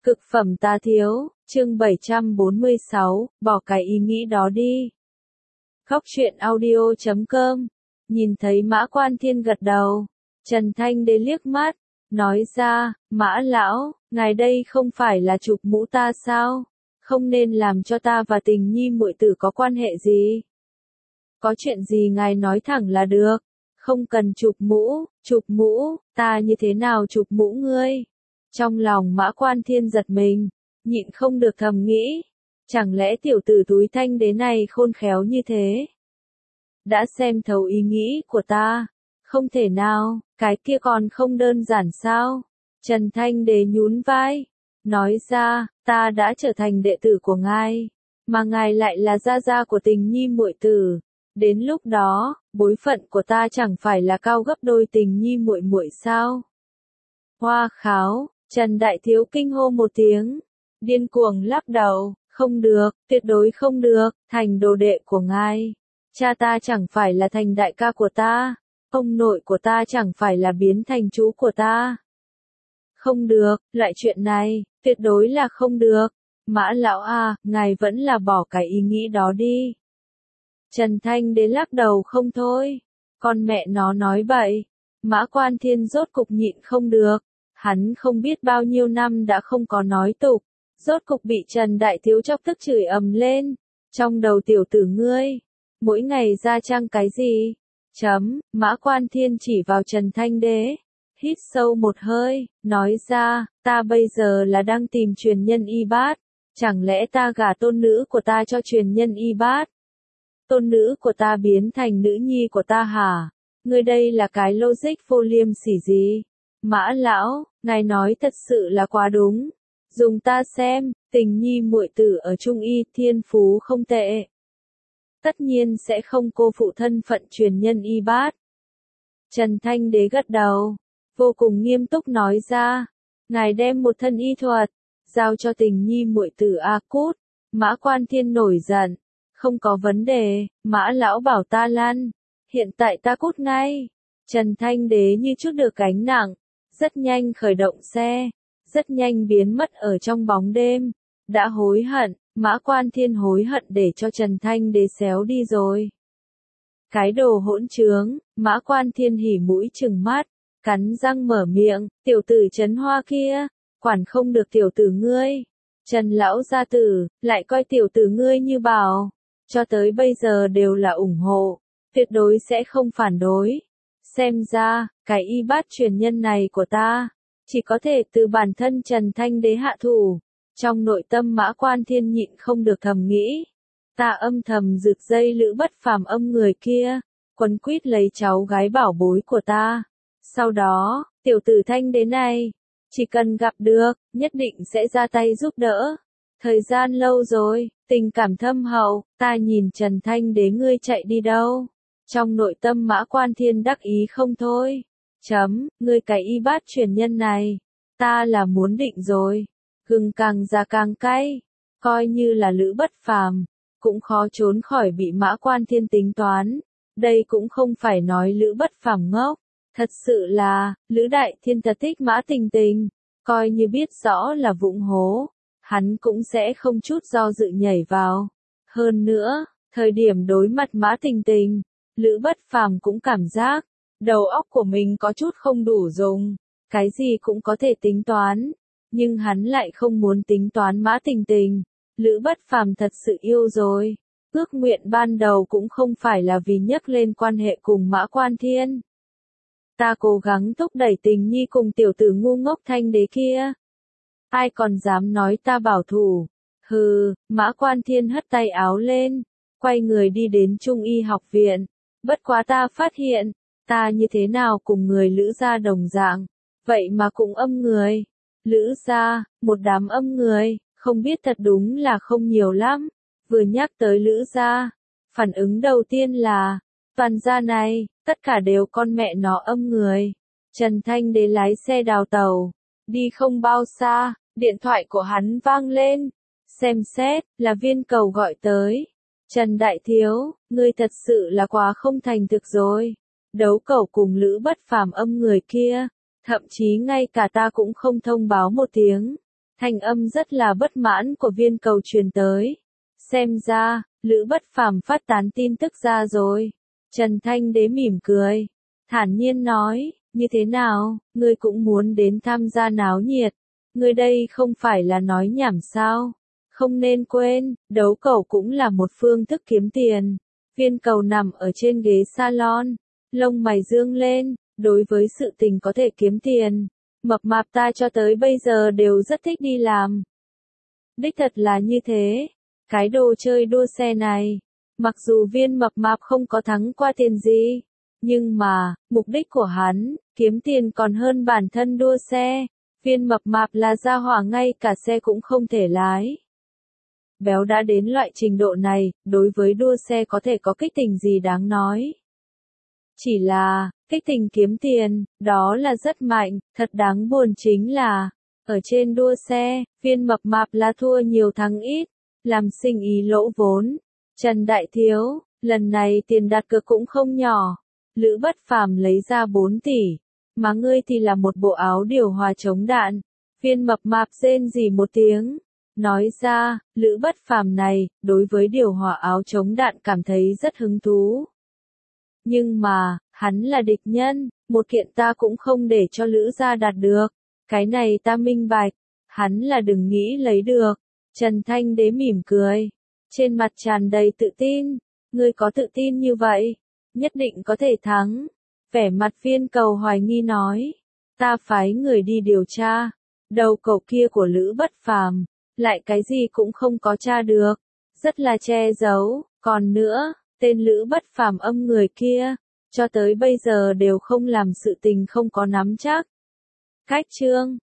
Cực phẩm tá thiếu, chương 746, bỏ cái ý nghĩ đó đi. Góc truyện audio.com. Nhìn thấy Mã Quan Thiên gật đầu, Trần Thanh Đế liếc mắt, nói ra, Mã lão, ngài đây không phải là chụp mũ ta sao? Không nên làm cho ta và Tình Nhi muội tử có quan hệ gì? Có chuyện gì ngài nói thẳng là được, không cần chụp mũ, ta như thế nào chụp mũ ngươi? Trong lòng Mã Quan Thiên giật mình, nhịn không được thầm nghĩ, chẳng lẽ tiểu tử túi Thanh Đế này khôn khéo như thế? Đã xem thấu ý nghĩ của ta, không thể nào, cái kia còn không đơn giản sao? Trần Thanh Đế nhún vai, nói ra, ta đã trở thành đệ tử của ngài, mà ngài lại là gia gia của Tình Nhi muội tử. Đến lúc đó, bối phận của ta chẳng phải là cao gấp đôi Tình Nhi muội muội sao? Hoa kháo, Trần Đại Thiếu kinh hô một tiếng, điên cuồng lắc đầu, không được, tuyệt đối không được, thành đồ đệ của ngài. Cha ta chẳng phải là thành đại ca của ta, ông nội của ta chẳng phải là biến thành chú của ta. Không được, loại chuyện này, tuyệt đối là không được. Mã lão à, ngài vẫn là bỏ cái ý nghĩ đó đi. Trần Thanh Đế lắc đầu không thôi, con mẹ nó nói bậy. Mã Quan Thiên rốt cục nhịn không được, hắn không biết bao nhiêu năm đã không có nói tục, rốt cục bị Trần Đại Thiếu chọc tức chửi ầm lên. Trong đầu tiểu tử ngươi, mỗi ngày ra trang cái gì? Mã Quan Thiên chỉ vào Trần Thanh Đế, hít sâu một hơi, nói ra, ta bây giờ là đang tìm truyền nhân y bát, chẳng lẽ ta gả tôn nữ của ta cho truyền nhân y bát? Tôn nữ của ta biến thành nữ nhi của ta hả? Ngươi đây là cái logic vô liêm sỉ gì? Mã lão, ngài nói thật sự là quá đúng. Dùng ta xem, Tình Nhi muội tử ở Trung Y thiên phú không tệ. Tất nhiên sẽ không cô phụ thân phận truyền nhân y bát. Trần Thanh Đế gật đầu, vô cùng nghiêm túc nói ra, ngài đem một thân y thuật, giao cho Tình Nhi muội tử a cút. Mã Quan Thiên nổi giận, không có vấn đề, Mã lão bảo ta lăn, hiện tại ta cút ngay. Trần Thanh Đế như chút được gánh nặng, rất nhanh khởi động xe, rất nhanh biến mất ở trong bóng đêm. Đã hối hận, Mã Quan Thiên hối hận để cho Trần Thanh Đế xéo đi rồi. Cái đồ hỗn trướng, Mã Quan Thiên hỉ mũi trừng mắt, cắn răng mở miệng, tiểu tử Trấn Hoa kia, quản không được tiểu tử ngươi. Trần lão gia tử, lại coi tiểu tử ngươi như bảo, cho tới bây giờ đều là ủng hộ, tuyệt đối sẽ không phản đối. Xem ra, cái y bát truyền nhân này của ta, chỉ có thể từ bản thân Trần Thanh Đế hạ thủ. Trong nội tâm Mã Quan Thiên nhịn không được thầm nghĩ, ta âm thầm rực dây Lữ Bất Phàm âm người kia, quấn quýt lấy cháu gái bảo bối của ta. Sau đó, tiểu tử Thanh Đế này, chỉ cần gặp được, nhất định sẽ ra tay giúp đỡ. Thời gian lâu rồi, tình cảm thâm hậu, ta nhìn Trần Thanh Đế ngươi chạy đi đâu? Trong nội tâm Mã Quan Thiên đắc ý không thôi. Ngươi cái y bát truyền nhân này, ta là muốn định rồi. Gừng càng già càng cay, coi như là Lữ Bất Phàm, cũng khó trốn khỏi bị Mã Quan Thiên tính toán. Đây cũng không phải nói Lữ Bất Phàm ngốc, thật sự là, Lữ Đại Thiên thật thích Mã Tình Tình, coi như biết rõ là vụng hố, hắn cũng sẽ không chút do dự nhảy vào. Hơn nữa, thời điểm đối mặt Mã Tình Tình, Lữ Bất Phàm cũng cảm giác, đầu óc của mình có chút không đủ dùng, cái gì cũng có thể tính toán. Nhưng hắn lại không muốn tính toán Mã Tình Tình. Lữ Bất Phàm thật sự yêu rồi. Ước nguyện ban đầu cũng không phải là vì nhắc lên quan hệ cùng Mã Quan Thiên. Ta cố gắng thúc đẩy Tình Nhi cùng tiểu tử ngu ngốc Thanh Đế kia. Ai còn dám nói ta bảo thủ. Hừ, Mã Quan Thiên hất tay áo lên, quay người đi đến Trung Y học viện. Bất quá ta phát hiện, ta như thế nào cùng người Lữ gia đồng dạng, vậy mà cũng âm người. Lữ gia, một đám âm người, không biết thật đúng là không nhiều lắm. Vừa nhắc tới Lữ gia, phản ứng đầu tiên là, toàn gia này, tất cả đều con mẹ nó âm người. Trần Thanh Đế lái xe đào tàu, đi không bao xa, điện thoại của hắn vang lên. Xem xét, là Viên Cầu gọi tới. Trần Đại Thiếu, ngươi thật sự là quá không thành thực rồi. Đấu Cầu cùng Lữ Bất Phàm âm người kia. Thậm chí ngay cả ta cũng không thông báo một tiếng. Thanh âm rất là bất mãn của Viên Cầu truyền tới. Xem ra, Lữ Bất Phàm phát tán tin tức ra rồi. Trần Thanh Đế mỉm cười, thản nhiên nói, như thế nào, ngươi cũng muốn đến tham gia náo nhiệt. Ngươi đây không phải là nói nhảm sao? Không nên quên, đấu cẩu cũng là một phương thức kiếm tiền. Viên Cầu nằm ở trên ghế salon, lông mày dương lên, đối với sự tình có thể kiếm tiền. Mập mạp ta cho tới bây giờ đều rất thích đi làm. Đích thật là như thế. Cái đồ chơi đua xe này, mặc dù Viên mập mạp không có thắng qua tiền gì, nhưng mà, mục đích của hắn, kiếm tiền còn hơn bản thân đua xe. Viên mập mạp là gia hỏa ngay cả xe cũng không thể lái. Béo đã đến loại trình độ này, đối với đua xe có thể có kích tình gì đáng nói. Chỉ là, kích tình kiếm tiền, đó là rất mạnh, thật đáng buồn chính là, ở trên đua xe, Viên mập mạp là thua nhiều thắng ít, làm sinh ý lỗ vốn. Trần Đại Thiếu, lần này tiền đặt cược cũng không nhỏ. Lữ Bất Phàm lấy ra 4 tỷ, mà ngươi thì là một bộ áo điều hòa chống đạn. Viên mập mạp rên rỉ một tiếng, nói ra, Lữ Bất Phàm này, đối với điều hòa áo chống đạn cảm thấy rất hứng thú. Nhưng mà, hắn là địch nhân, một kiện ta cũng không để cho Lữ gia đạt được. Cái này ta minh bạch, hắn là đừng nghĩ lấy được. Trần Thanh Đế mỉm cười, trên mặt tràn đầy tự tin. Ngươi có tự tin như vậy, nhất định có thể thắng. Vẻ mặt Viên Cầu hoài nghi nói, ta phái người đi điều tra, đầu cẩu kia của Lữ Bất Phàm, lại cái gì cũng không có tra được, rất là che giấu. Còn nữa, tên Lữ Bất Phàm âm người kia, cho tới bây giờ đều không làm sự tình không có nắm chắc. Cách chương